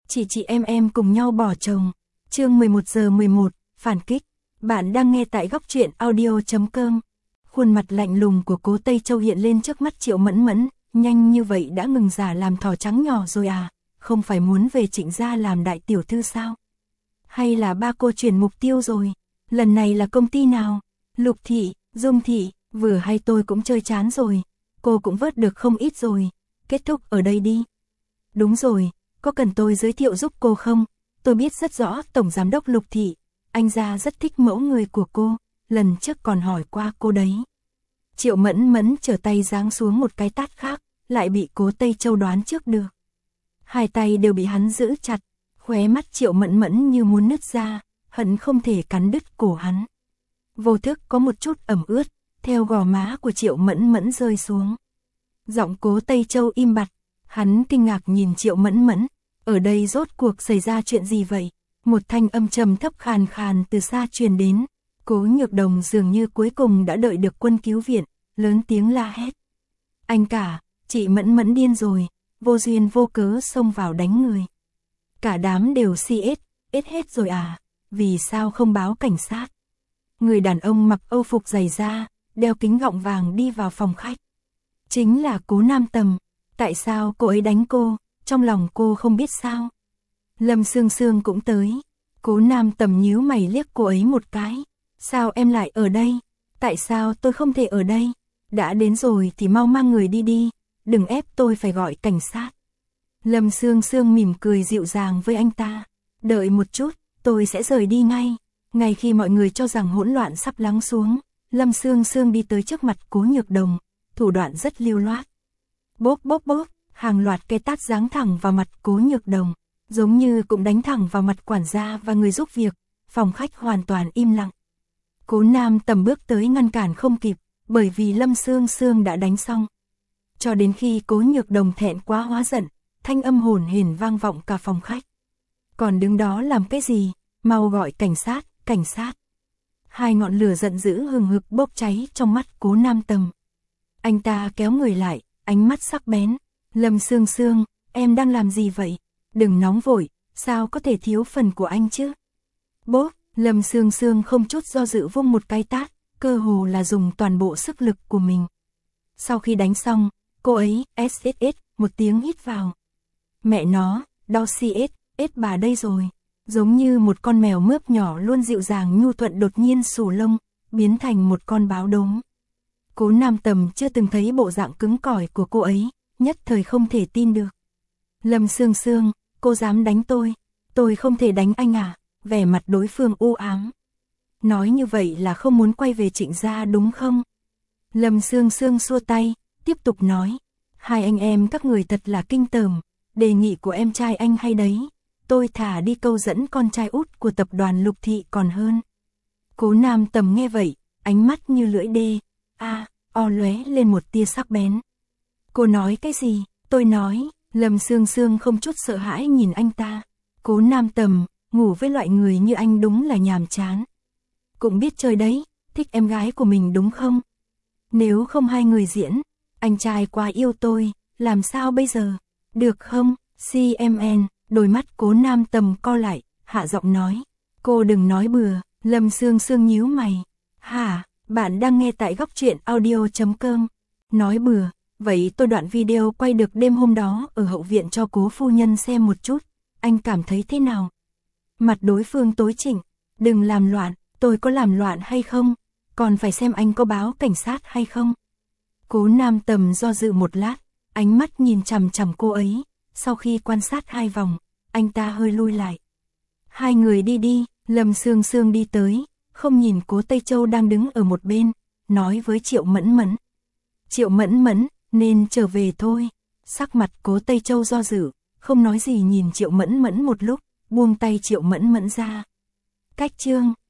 chị em cùng nhau bỏ chồng. Chương 11:11, phản kích. Bạn đang nghe tại góc truyện audio.com. Khuôn mặt lạnh lùng của Cố Tây Châu hiện lên trước mắt Triệu Mẫn Mẫn, nhanh như vậy đã ngừng giả làm thỏ trắng nhỏ rồi à, không phải muốn về Trịnh gia làm đại tiểu thư sao? Hay là ba cô chuyển mục tiêu rồi? Lần này là công ty nào? Lục thị, Dung thị, vừa hay tôi cũng chơi chán rồi, cô cũng vớt được không ít rồi, kết thúc ở đây đi. Đúng rồi, có cần tôi giới thiệu giúp cô không? Tôi biết rất rõ Tổng Giám đốc Lục thị, anh gia rất thích mẫu người của cô, lần trước còn hỏi qua cô đấy. Triệu Mẫn Mẫn trở tay giáng xuống một cái tát khác, lại bị Cố Tây Châu đoán trước được. Hai tay đều bị hắn giữ chặt, khóe mắt Triệu Mẫn Mẫn như muốn nứt ra, hận không thể cắn đứt cổ hắn. Vô thức có một chút ẩm ướt, theo gò má của Triệu Mẫn Mẫn rơi xuống. Giọng Cố Tây Châu im bặt, hắn kinh ngạc nhìn Triệu Mẫn Mẫn, ở đây rốt cuộc xảy ra chuyện gì vậy? Một thanh âm trầm thấp khàn khàn từ xa truyền đến, Cố Nhược Đồng dường như cuối cùng đã đợi được quân cứu viện, lớn tiếng la hét. Anh cả, chị Mẫn Mẫn điên rồi, vô duyên vô cớ xông vào đánh người. Cả đám đều ết hết rồi à, vì sao không báo cảnh sát? Người đàn ông mặc âu phục dày da, đeo kính gọng vàng đi vào phòng khách. Chính là Cố Nam Tầm, tại sao cô ấy đánh cô, trong lòng cô không biết sao? Lâm Sương Sương cũng tới, Cố Nam Tầm nhíu mày liếc cô ấy một cái. Sao em lại ở đây? Tại sao tôi không thể ở đây? Đã đến rồi thì mau mang người đi đi, đừng ép tôi phải gọi cảnh sát. Lâm Sương Sương mỉm cười dịu dàng với anh ta. Đợi một chút, tôi sẽ rời đi ngay. Ngay khi mọi người cho rằng hỗn loạn sắp lắng xuống, Lâm Sương Sương đi tới trước mặt Cố Nhược Đồng, thủ đoạn rất lưu loát. Bốp bốp bốp, hàng loạt cái tát giáng thẳng vào mặt Cố Nhược Đồng, giống như cũng đánh thẳng vào mặt quản gia và người giúp việc, phòng khách hoàn toàn im lặng. Cố Nam Tầm bước tới ngăn cản không kịp, bởi vì Lâm Sương Sương đã đánh xong. Cho đến khi Cố Nhược Đồng thẹn quá hóa giận, thanh âm hồn hển vang vọng cả phòng khách. Còn đứng đó làm cái gì, mau gọi cảnh sát, cảnh sát. Hai ngọn lửa giận dữ hừng hực bốc cháy trong mắt Cố Nam Tầm. Anh ta kéo người lại, ánh mắt sắc bén. Lâm Sương Sương, em đang làm gì vậy? Đừng nóng vội, sao có thể thiếu phần của anh chứ? Bốp, Lâm Sương Sương không chút do dự vung một cái tát, cơ hồ là dùng toàn bộ sức lực của mình. Sau khi đánh xong, cô ấy SSS một tiếng hít vào. Mẹ nó, đau CS, bà đây rồi. Giống như một con mèo mướp nhỏ luôn dịu dàng nhu thuận đột nhiên xù lông, biến thành một con báo đốm. Cố Nam Tầm chưa từng thấy bộ dạng cứng cỏi của cô ấy, nhất thời không thể tin được. Lâm Sương Sương, cô dám đánh tôi không thể đánh anh à? Vẻ mặt đối phương u ám. Nói như vậy là không muốn quay về Trịnh gia đúng không? Lâm Sương Sương xua tay, tiếp tục nói. Hai anh em các người thật là kinh tởm, đề nghị của em trai anh hay đấy. Tôi thả đi câu dẫn con trai út của tập đoàn Lục thị còn hơn. Cố Nam Tầm nghe vậy, ánh mắt như lưỡi đê, lóe lên một tia sắc bén. Cô nói cái gì? Tôi nói. Lâm Sương Sương không chút sợ hãi nhìn anh ta. Cố Nam Tầm, ngủ với loại người như anh đúng là nhàm chán. Cũng biết chơi đấy, thích em gái của mình đúng không? Nếu không hai người diễn, anh trai quá yêu tôi, làm sao bây giờ? Được không? CMN, đôi mắt Cố Nam Tầm co lại, hạ giọng nói. Cô đừng nói bừa. Lâm Sương Sương nhíu mày. Hả, bạn đang nghe tại góc truyện audio.com. Nói bừa, vậy tôi đoạn video quay được đêm hôm đó ở hậu viện cho Cố phu nhân xem một chút. Anh cảm thấy thế nào? Mặt đối phương tối chỉnh. Đừng làm loạn, tôi có làm loạn hay không? Còn phải xem anh có báo cảnh sát hay không? Cố Nam Tầm do dự một lát, ánh mắt nhìn chằm chằm cô ấy. Sau khi quan sát hai vòng, anh ta hơi lui lại. Hai người đi đi. Lâm Sương Sương đi tới, không nhìn Cố Tây Châu đang đứng ở một bên, nói với Triệu Mẫn Mẫn. Triệu Mẫn Mẫn, nên trở về thôi. Sắc mặt Cố Tây Châu do dự, không nói gì nhìn Triệu Mẫn Mẫn một lúc, buông tay Triệu Mẫn Mẫn ra. Cách chương